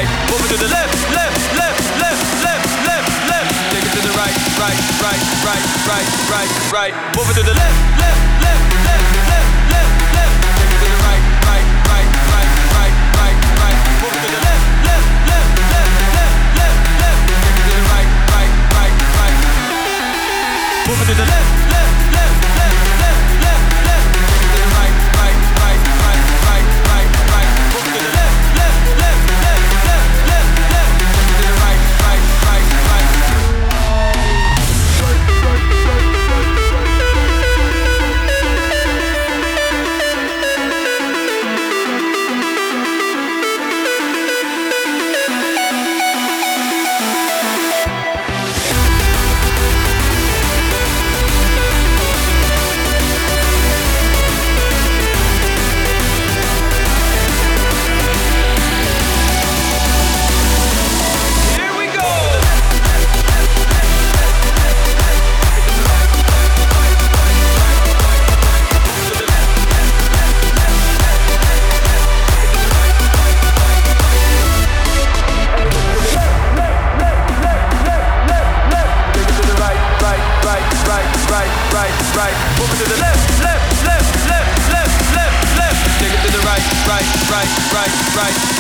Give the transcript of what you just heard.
right, move it to the left, left, left, left, left, left, left. Take it to the right, right, right, right, right, right, right. Move it to the left, left, left, left, left, left, left. Take it to the right, right, right, right, right, right, right. Move it to the left, left, left, left, left, left, left. Take it to the right, right, right, right. Move it to the left, left, left, left, left, left, left. Take it to the right, right, right, right, right, right, right. Move it to the left, left, left, left, left, left, left. Take it to the right, right, right, right. Right, move it to the left, left, left, left, left, left, left. Take it to the right, right, right, right, right.